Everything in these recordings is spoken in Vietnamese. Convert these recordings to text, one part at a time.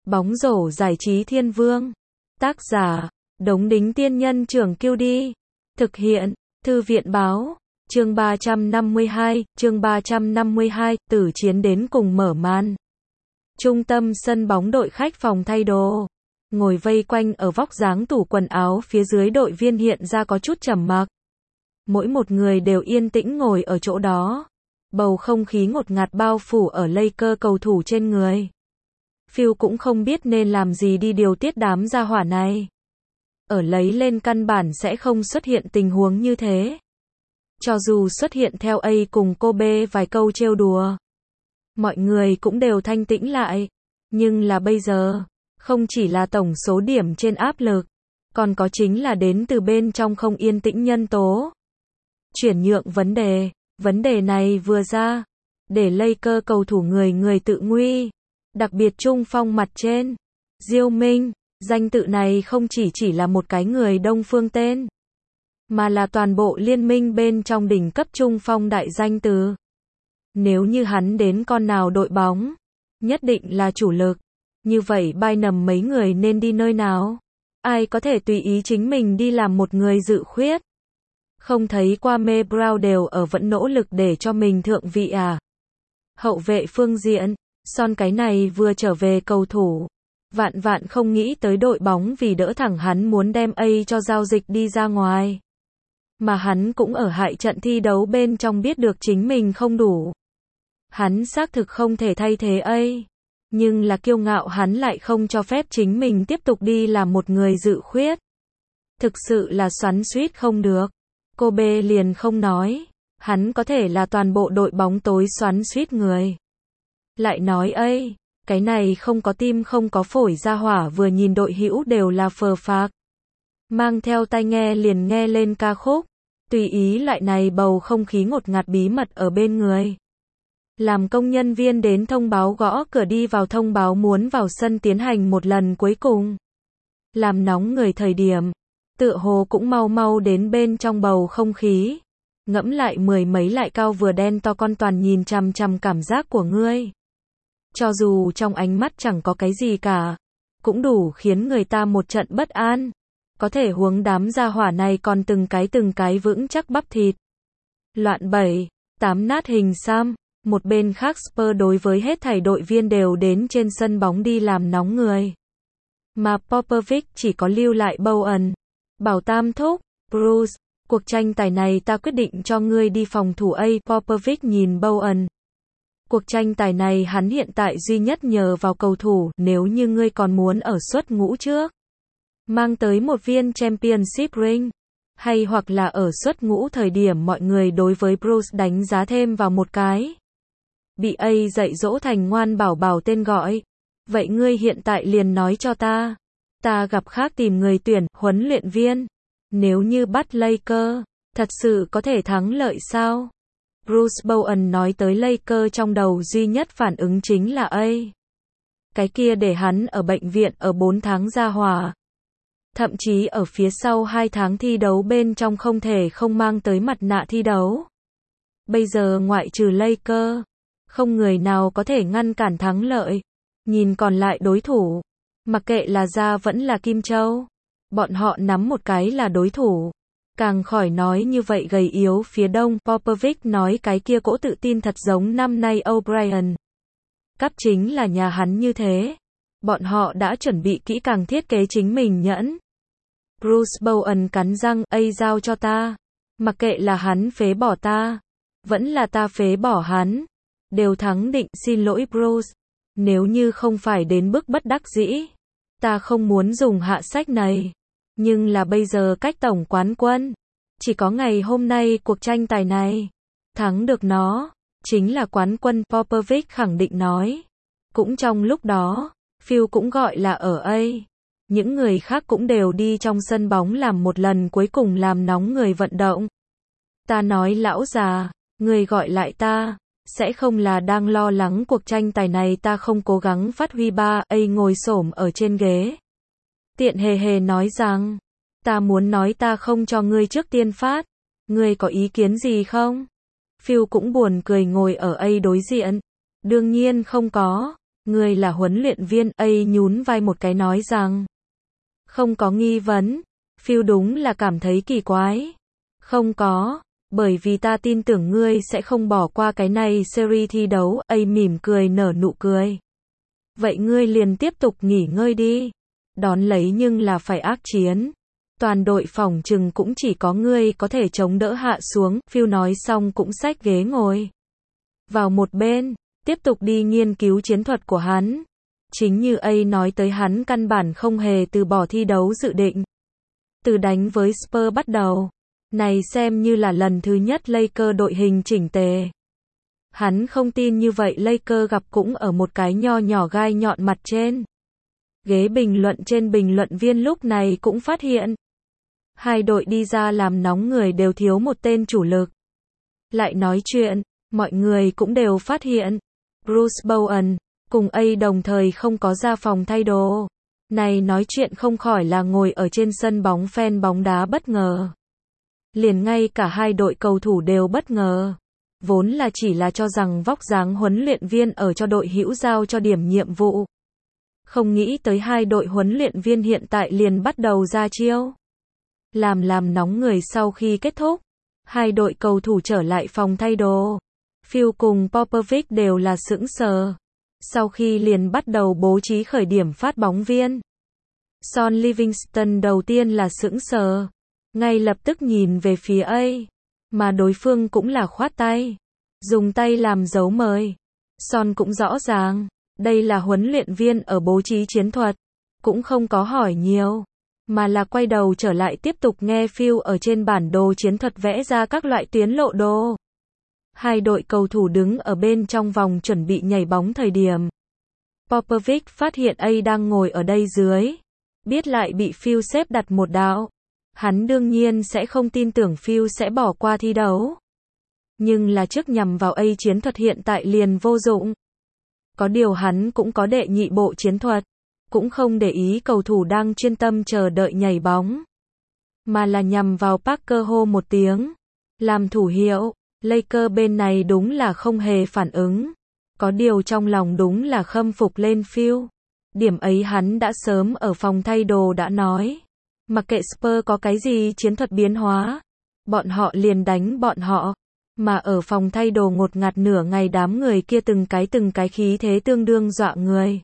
Bóng rổ giải trí thiên vương. Tác giả, Đống Đính Tiên Nhân Trưởng Kiêu Đi. Thực hiện, Thư viện Báo. Chương 352, tử chiến đến cùng mở màn. Trung tâm sân bóng đội khách phòng thay đồ. Ngồi vây quanh ở vóc dáng tủ quần áo phía dưới đội viên hiện ra có chút trầm mặc. Mỗi một người đều yên tĩnh ngồi ở chỗ đó. Bầu không khí ngột ngạt bao phủ ở Lakers cầu thủ trên người. Phil cũng không biết nên làm gì đi điều tiết đám gia hỏa này. Ở lấy lên căn bản sẽ không xuất hiện tình huống như thế. Cho dù xuất hiện theo A cùng Kobe vài câu trêu đùa, mọi người cũng đều thanh tĩnh lại. Nhưng là bây giờ, không chỉ là tổng số điểm trên áp lực, còn có chính là đến từ bên trong không yên tĩnh nhân tố. Chuyển nhượng vấn đề này vừa ra, để Lakers cầu thủ người tự nguy. Đặc biệt trung phong mặt trên, Diêu Minh, danh tự này không chỉ là một cái người Đông phương tên, mà là toàn bộ liên minh bên trong đỉnh cấp trung phong đại danh từ. Nếu như hắn đến con nào đội bóng, nhất định là chủ lực. Như vậy Bynum mấy người nên đi nơi nào? Ai có thể tùy ý chính mình đi làm một người dự khuyết? Không thấy Kwame Brown đều ở vẫn nỗ lực để cho mình thượng vị à? Hậu vệ phương diện, Son cái này vừa trở về cầu thủ. Vạn không nghĩ tới đội bóng vì đỡ thẳng hắn muốn đem A cho giao dịch đi ra ngoài. Mà hắn cũng ở hại trận thi đấu bên trong biết được chính mình không đủ. Hắn xác thực không thể thay thế A. Nhưng là kiêu ngạo hắn lại không cho phép chính mình tiếp tục đi làm một người dự khuyết. Thực sự là xoắn xuýt không được. Kobe liền không nói. Hắn có thể là toàn bộ đội bóng tối xoắn xuýt người. Lại nói A, cái này không có tim không có phổi ra hỏa vừa nhìn đội hữu đều là phờ phạc. Mang theo tai nghe liền nghe lên ca khúc. Tùy ý lại này bầu không khí ngột ngạt bí mật ở bên người. Làm công nhân viên đến thông báo gõ cửa đi vào thông báo muốn vào sân tiến hành một lần cuối cùng. Làm nóng người thời điểm, tựa hồ cũng mau đến bên trong bầu không khí. Ngẫm lại mười mấy lại cao vừa đen to con toàn nhìn chằm chằm cảm giác của ngươi. Cho dù trong ánh mắt chẳng có cái gì cả, cũng đủ khiến người ta một trận bất an. Có thể huống đám gia hỏa này còn từng cái vững chắc bắp thịt. Loạn 7-8 nát hình xăm. Một bên khác Spurs đối với hết thảy đội viên đều đến trên sân bóng đi làm nóng người. Mà Popovich chỉ có lưu lại Bowen. Bảo tam thúc, Bruce, cuộc tranh tài này ta quyết định cho ngươi đi phòng thủ A. Popovich nhìn Bowen. Cuộc tranh tài này hắn hiện tại duy nhất nhờ vào cầu thủ, nếu như ngươi còn muốn ở suất ngũ trước. Mang tới một viên championship ring. Hay hoặc là ở suất ngũ thời điểm mọi người đối với Bruce đánh giá thêm vào một cái. Bị A dạy dỗ thành ngoan bảo tên gọi. Vậy ngươi hiện tại liền nói cho ta. Ta gặp khác tìm người tuyển, huấn luyện viên. Nếu như bắt Lakers, thật sự có thể thắng lợi sao? Bruce Bowen nói tới Lakers trong đầu duy nhất phản ứng chính là A. Cái kia để hắn ở bệnh viện ở 4 tháng ra hỏa. Thậm chí ở phía sau 2 tháng thi đấu bên trong không thể không mang tới mặt nạ thi đấu. Bây giờ ngoại trừ Lakers, không người nào có thể ngăn cản thắng lợi. Nhìn còn lại đối thủ, mặc kệ là Gia vẫn là Kim Châu, bọn họ nắm một cái là đối thủ. Càng khỏi nói như vậy gầy yếu phía đông, Popovich nói cái kia cỗ tự tin thật giống năm nay O'Brien. Cắp chính là nhà hắn như thế. Bọn họ đã chuẩn bị kỹ càng thiết kế chính mình nhẫn. Bruce Bowen cắn răng, A giao cho ta. Mặc kệ là hắn phế bỏ ta, vẫn là ta phế bỏ hắn. Đều thắng định, xin lỗi Bruce. Nếu như không phải đến bước bất đắc dĩ, ta không muốn dùng hạ sách này. Nhưng là bây giờ cách tổng quán quân, chỉ có ngày hôm nay cuộc tranh tài này. Thắng được nó, chính là quán quân, Popovich khẳng định nói. Cũng trong lúc đó, Phil cũng gọi là ở A. Những người khác cũng đều đi trong sân bóng làm một lần cuối cùng làm nóng người vận động. Ta nói lão già, người gọi lại ta, sẽ không là đang lo lắng cuộc tranh tài này ta không cố gắng phát huy ba. A ngồi xổm ở trên ghế. Tiện hề nói rằng, ta muốn nói ta không cho ngươi trước tiên phát. Ngươi có ý kiến gì không? Phil cũng buồn cười ngồi ở A đối diện. Đương nhiên không có. Ngươi là huấn luyện viên, A nhún vai một cái nói rằng. Không có nghi vấn. Phil đúng là cảm thấy kỳ quái. Không có, bởi vì ta tin tưởng ngươi sẽ không bỏ qua cái này series thi đấu, A mỉm cười nở nụ cười. Vậy ngươi liền tiếp tục nghỉ ngơi đi. Đón lấy nhưng là phải ác chiến. Toàn đội phỏng chừng cũng chỉ có ngươi có thể chống đỡ hạ xuống, Phil nói xong cũng xách ghế ngồi vào một bên, tiếp tục đi nghiên cứu chiến thuật của hắn. Chính như A nói tới, hắn căn bản không hề từ bỏ thi đấu dự định. Từ đánh với Spurs bắt đầu, này xem như là lần thứ nhất Lakers đội hình chỉnh tề. Hắn không tin như vậy Lakers gặp cũng ở một cái nho nhỏ gai nhọn mặt trên. Ghế bình luận trên bình luận viên lúc này cũng phát hiện. Hai đội đi ra làm nóng người đều thiếu một tên chủ lực. Lại nói chuyện, mọi người cũng đều phát hiện. Bruce Bowen, cùng A đồng thời không có ra phòng thay đồ. Này nói chuyện không khỏi là ngồi ở trên sân bóng fan bóng đá bất ngờ. Liền ngay cả hai đội cầu thủ đều bất ngờ. Vốn là chỉ là cho rằng vóc dáng huấn luyện viên ở cho đội hữu giao cho điểm nhiệm vụ. Không nghĩ tới hai đội huấn luyện viên hiện tại liền bắt đầu ra chiêu. Làm nóng người sau khi kết thúc. Hai đội cầu thủ trở lại phòng thay đồ. Phil cùng Popovich đều là sững sờ. Sau khi liền bắt đầu bố trí khởi điểm phát bóng viên. Sean Livingston đầu tiên là sững sờ. Ngay lập tức nhìn về phía A. Mà đối phương cũng là khoát tay. Dùng tay làm dấu mời. Sean cũng rõ ràng. Đây là huấn luyện viên ở bố trí chiến thuật. Cũng không có hỏi nhiều. Mà là quay đầu trở lại tiếp tục nghe Phil ở trên bản đồ chiến thuật vẽ ra các loại tuyến lộ đồ. Hai đội cầu thủ đứng ở bên trong vòng chuẩn bị nhảy bóng thời điểm. Popovich phát hiện A đang ngồi ở đây dưới. Biết lại bị Phil xếp đặt một đạo. Hắn đương nhiên sẽ không tin tưởng Phil sẽ bỏ qua thi đấu. Nhưng là trước nhằm vào A chiến thuật hiện tại liền vô dụng. Có điều hắn cũng có đệ nhị bộ chiến thuật. Cũng không để ý cầu thủ đang chuyên tâm chờ đợi nhảy bóng. Mà là nhằm vào Parker hô một tiếng. Làm thủ hiệu. Lakers bên này đúng là không hề phản ứng. Có điều trong lòng đúng là khâm phục lên Phil. Điểm ấy hắn đã sớm ở phòng thay đồ đã nói. Mặc kệ Spurs có cái gì chiến thuật biến hóa, bọn họ liền đánh bọn họ. Mà ở phòng thay đồ ngột ngạt nửa ngày đám người kia từng cái khí thế tương đương dọa người.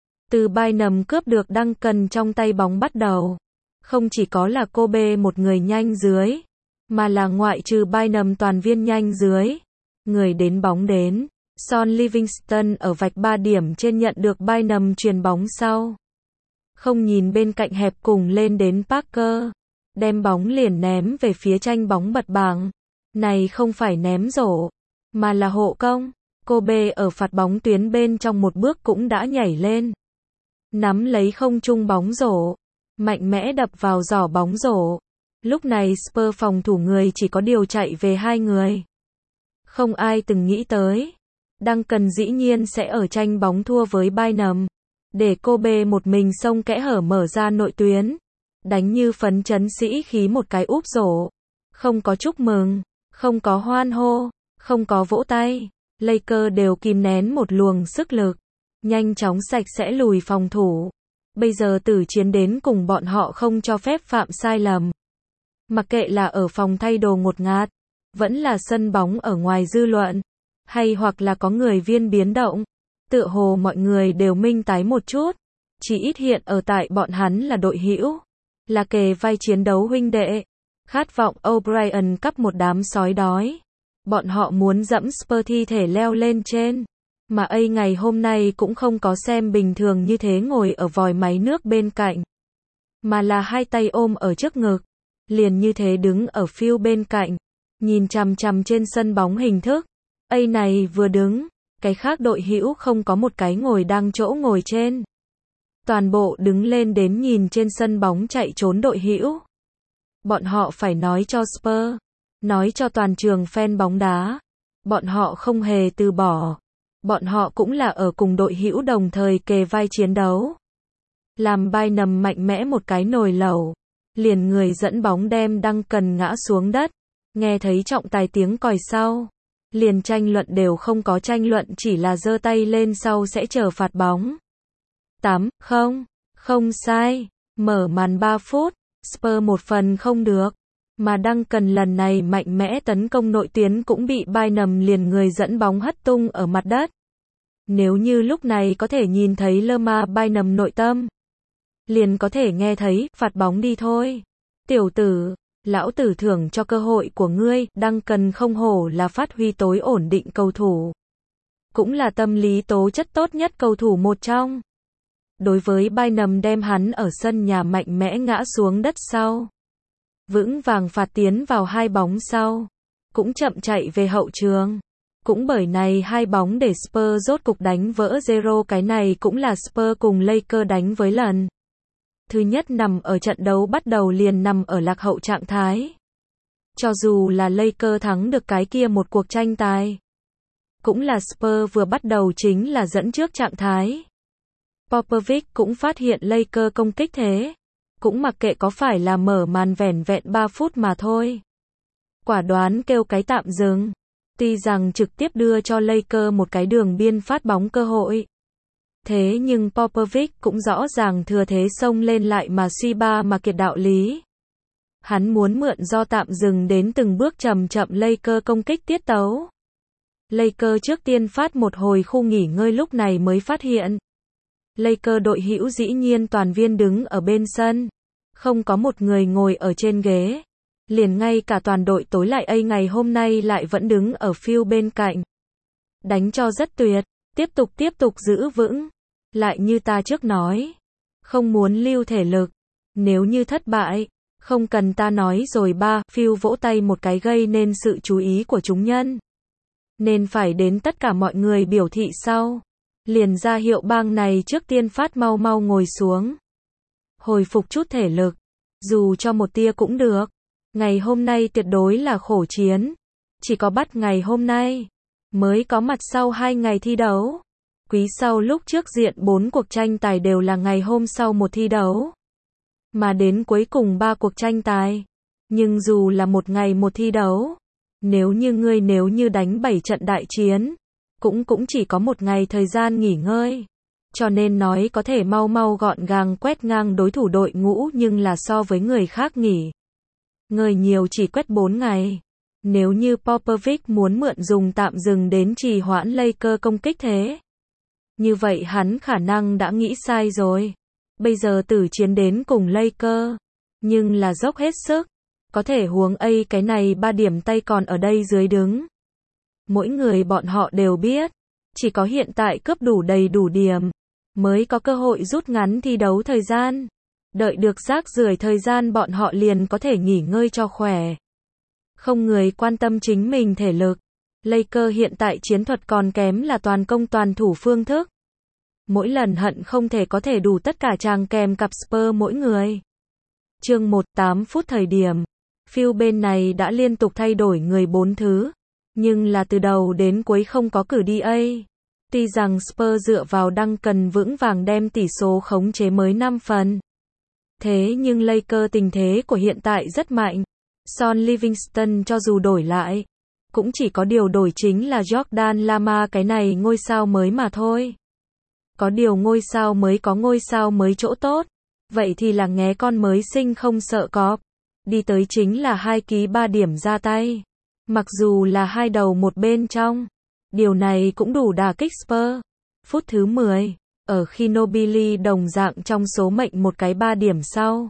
Từ Bynum cướp được Duncan trong tay bóng bắt đầu. Không chỉ có là Kobe một người nhanh dưới. Mà là ngoại trừ Bynum toàn viên nhanh dưới. Người đến bóng đến. Sean Livingston ở vạch 3 điểm trên nhận được Bynum chuyền bóng sau. Không nhìn bên cạnh hẹp cùng lên đến Parker. Đem bóng liền ném về phía tranh bóng bật bảng. Này không phải ném rổ. Mà là hộ công. Kobe ở phạt bóng tuyến bên trong một bước cũng đã nhảy lên. Nắm lấy không trung bóng rổ. Mạnh mẽ đập vào giỏ bóng rổ. Lúc này Spurs phòng thủ người chỉ có điều chạy về hai người. Không ai từng nghĩ tới. Duncan dĩ nhiên sẽ ở tranh bóng thua với Bynum. Để Kobe một mình xông kẽ hở mở ra nội tuyến. Đánh như phấn chấn sĩ khí một cái úp rổ. Không có chúc mừng. Không có hoan hô. Không có vỗ tay. Lakers đều kìm nén một luồng sức lực. Nhanh chóng sạch sẽ lùi phòng thủ. Bây giờ tử chiến đến cùng bọn họ không cho phép phạm sai lầm. Mặc kệ là ở phòng thay đồ ngột ngạt, vẫn là sân bóng ở ngoài dư luận, hay hoặc là có người viên biến động, tựa hồ mọi người đều minh tái một chút. Chỉ ít hiện ở tại bọn hắn là đội hữu, là kề vai chiến đấu huynh đệ, khát vọng O'Brien cắp một đám sói đói. Bọn họ muốn dẫm Spurs thi thể leo lên trên. Mà A ngày hôm nay cũng không có xem bình thường như thế ngồi ở vòi máy nước bên cạnh. Mà là hai tay ôm ở trước ngực. Liền như thế đứng ở Phil bên cạnh. Nhìn chằm chằm trên sân bóng hình thức. A này vừa đứng. Cái khác đội hữu không có một cái ngồi đang chỗ ngồi trên. Toàn bộ đứng lên đến nhìn trên sân bóng chạy trốn đội hữu. Bọn họ phải nói cho Spurs. Nói cho toàn trường fan bóng đá. Bọn họ không hề từ bỏ. Bọn họ cũng là ở cùng đội hữu đồng thời kề vai chiến đấu. Làm Bynum mạnh mẽ một cái nồi lẩu. Liền người dẫn bóng đem Duncan ngã xuống đất. Nghe thấy trọng tài tiếng còi sau. Liền tranh luận đều không có tranh luận, chỉ là giơ tay lên sau sẽ chờ phạt bóng. 8-0, không sai, mở màn 3 phút, Spurs một phần không được, mà Duncan lần này mạnh mẽ tấn công nội tuyến cũng bị Bynum liền người dẫn bóng hất tung ở mặt đất. Nếu như lúc này có thể nhìn thấy Lamar Bynum nội tâm, liền có thể nghe thấy, phạt bóng đi thôi. Tiểu tử, lão tử thưởng cho cơ hội của ngươi. Duncan không hổ là phát huy tối ổn định cầu thủ. Cũng là tâm lý tố chất tốt nhất cầu thủ một trong. Đối với Bynum đem hắn ở sân nhà mạnh mẽ ngã xuống đất sau. Vững vàng phạt tiến vào 2 bóng sau. Cũng chậm chạy về hậu trường. Cũng bởi này 2 bóng để Spurs rốt cục đánh vỡ zero, cái này cũng là Spurs cùng Lakers đánh với lần thứ nhất nằm ở trận đấu bắt đầu liền nằm ở lạc hậu trạng thái. Cho dù là Lakers thắng được cái kia một cuộc tranh tài, cũng là Spurs vừa bắt đầu chính là dẫn trước trạng thái. Popovich cũng phát hiện Lakers công kích thế, cũng mặc kệ có phải là mở màn vẻn vẹn 3 phút mà thôi. Quả đoán kêu cái tạm dừng. Tuy rằng trực tiếp đưa cho Lakers một cái đường biên phát bóng cơ hội. Thế nhưng Popovich cũng rõ ràng thừa thế xông lên lại mà suy ba mà kiệt đạo lý. Hắn muốn mượn do tạm dừng đến từng bước chậm chậm Lakers công kích tiết tấu. Lakers trước tiên phát một hồi khu nghỉ ngơi, lúc này mới phát hiện. Lakers đội hữu dĩ nhiên toàn viên đứng ở bên sân. Không có một người ngồi ở trên ghế. Liền ngay cả toàn đội tối lại ngày hôm nay lại vẫn đứng ở field bên cạnh. Đánh cho rất tuyệt, tiếp tục giữ vững. Lại như ta trước nói, không muốn lưu thể lực. Nếu như thất bại, không cần ta nói rồi ba. Field vỗ tay một cái gây nên sự chú ý của chúng nhân. Nên phải đến tất cả mọi người biểu thị sau. Liền ra hiệu bang này trước tiên phát mau mau ngồi xuống. Hồi phục chút thể lực. Dù cho một tia cũng được. Ngày hôm nay tuyệt đối là khổ chiến. Chỉ có bắt ngày hôm nay mới có mặt sau 2 ngày thi đấu. Quý sau lúc trước diện 4 cuộc tranh tài đều là ngày hôm sau một thi đấu. Mà đến cuối cùng 3 cuộc tranh tài. Nhưng dù là một ngày một thi đấu, nếu như đánh 7 trận đại chiến, cũng chỉ có một ngày thời gian nghỉ ngơi. Cho nên nói có thể mau mau gọn gàng quét ngang đối thủ đội ngũ, nhưng là so với người khác nghỉ ngơi nhiều chỉ quét 4 ngày. Nếu như Popovich muốn mượn dùng tạm dừng đến trì hoãn Lakers công kích thế, như vậy hắn khả năng đã nghĩ sai rồi. Bây giờ tử chiến đến cùng Lakers, nhưng là dốc hết sức. Có thể huống cái này 3 điểm tay còn ở đây dưới đứng. Mỗi người bọn họ đều biết, chỉ có hiện tại cướp đủ đầy đủ điểm, mới có cơ hội rút ngắn thi đấu thời gian. Đợi được rác rưởi thời gian bọn họ liền có thể nghỉ ngơi cho khỏe. Không người quan tâm chính mình thể lực. Lakers hiện tại chiến thuật còn kém là toàn công toàn thủ phương thức. Mỗi lần hận không thể có thể đủ tất cả chàng kèm cặp Spurs mỗi người. Chương 1-8 phút thời điểm. Field bên này đã liên tục thay đổi người 4 thứ. Nhưng là từ đầu đến cuối không có cử đi A. Tuy rằng Spurs dựa vào Duncan vững vàng đem tỷ số khống chế mới 5 phần. Thế nhưng Lakers tình thế của hiện tại rất mạnh. Son Livingston cho dù đổi lại, cũng chỉ có điều đổi chính là Jordan Lamar cái này ngôi sao mới mà thôi. Có điều ngôi sao mới có ngôi sao mới chỗ tốt. Vậy thì là nghé con mới sinh không sợ cọp. Đi tới chính là 2 ký 3 điểm ra tay. Mặc dù là 2 đầu một bên trong. Điều này cũng đủ đả kích Spurs. Phút thứ 10, ở khi Ginobili đồng dạng trong số mệnh một cái 3 điểm sau.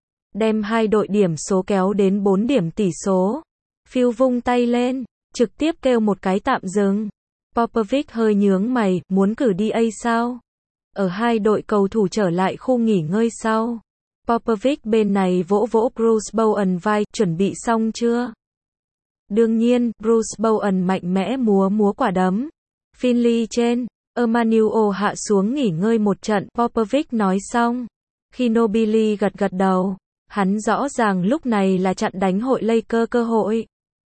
Đem 2 đội điểm số kéo đến 4 điểm tỷ số. Phil vung tay lên, trực tiếp kêu một cái tạm dừng. Popovich hơi nhướng mày, muốn cử đi A sao? Ở 2 đội cầu thủ trở lại khu nghỉ ngơi sau. Popovich bên này vỗ vỗ Bruce Bowen vai, chuẩn bị xong chưa? Đương nhiên, Bruce Bowen mạnh mẽ múa quả đấm. Finley trên, Emmanuel hạ xuống nghỉ ngơi một trận, Popovich nói xong. Ginobili gật đầu. Hắn rõ ràng lúc này là chặn đánh hội Lakers cơ hội.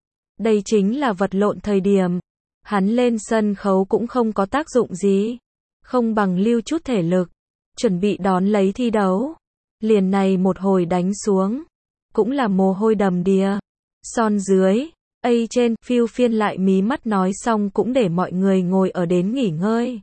Đây chính là vật lộn thời điểm. Hắn lên sân khấu cũng không có tác dụng gì. Không bằng lưu chút thể lực. Chuẩn bị đón lấy thi đấu. Liền này một hồi đánh xuống. Cũng là mồ hôi đầm đìa. Son dưới. Ây trên, Phil phiên lại mí mắt nói xong cũng để mọi người ngồi ở đến nghỉ ngơi.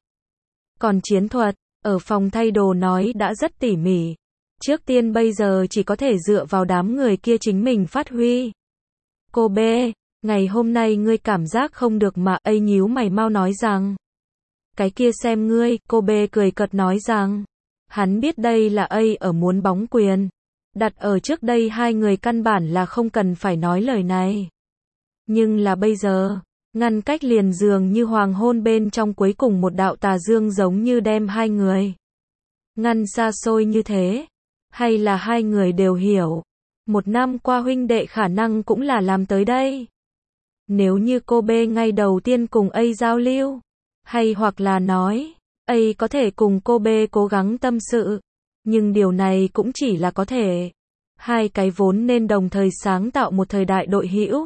Còn chiến thuật, ở phòng thay đồ nói đã rất tỉ mỉ. Trước tiên bây giờ chỉ có thể dựa vào đám người kia chính mình phát huy. Cô B, ngày hôm nay ngươi cảm giác không được mà, Ây nhíu mày mau nói rằng. Cái kia xem ngươi, cô B cười cợt nói rằng. Hắn biết đây là Ây ở muốn bóng quyền. Đặt ở trước đây hai người căn bản là không cần phải nói lời này. Nhưng là bây giờ, ngăn cách liền dường như hoàng hôn bên trong cuối cùng một đạo tà dương giống như đem hai người ngăn xa xôi như thế. Hay là hai người đều hiểu, một năm qua huynh đệ khả năng cũng là làm tới đây. Nếu như cô B ngay đầu tiên cùng A giao lưu, hay hoặc là nói, A có thể cùng cô B cố gắng tâm sự, nhưng điều này cũng chỉ là có thể. Hai cái vốn nên đồng thời sáng tạo một thời đại đội hữu.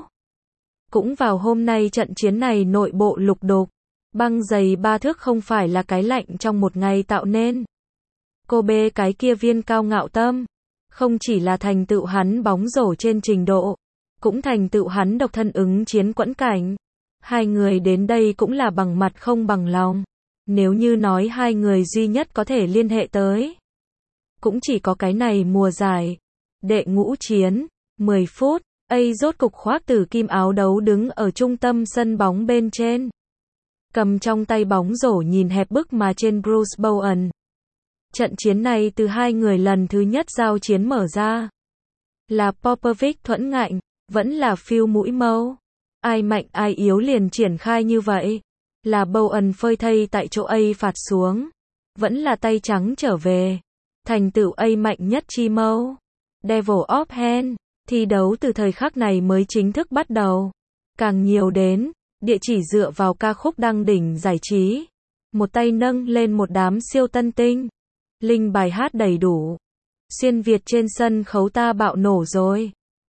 Cũng vào hôm nay trận chiến này nội bộ lục đục, băng dày 3 thước không phải là cái lạnh trong một ngày tạo nên. Cô B cái kia viên cao ngạo tâm, không chỉ là thành tựu hắn bóng rổ trên trình độ, cũng thành tựu hắn độc thân ứng chiến quẫn cảnh. Hai người đến đây cũng là bằng mặt không bằng lòng. Nếu như nói hai người duy nhất có thể liên hệ tới, cũng chỉ có cái này mùa giải. Đệ ngũ chiến, 10 phút, A rốt cục khoác tử kim áo đấu đứng ở trung tâm sân bóng bên trên. Cầm trong tay bóng rổ nhìn hẹp bức mà trên Bruce Bowen. Trận chiến này từ hai người lần thứ nhất giao chiến mở ra. Là Popovic thuẫn ngạnh, vẫn là Phil mũi mâu. Ai mạnh ai yếu liền triển khai như vậy. Là Bowen phơi thây tại chỗ A phạt xuống. Vẫn là tay trắng trở về. Thành tựu A mạnh nhất chi mâu. Devil of Hand. Thi đấu từ thời khắc này mới chính thức bắt đầu. Càng nhiều đến, địa chỉ dựa vào ca khúc đăng đỉnh giải trí. Một tay nâng lên một đám siêu tân tinh. Linh bài hát đầy đủ. Xuyên Việt trên sân khấu ta bạo nổ rồi.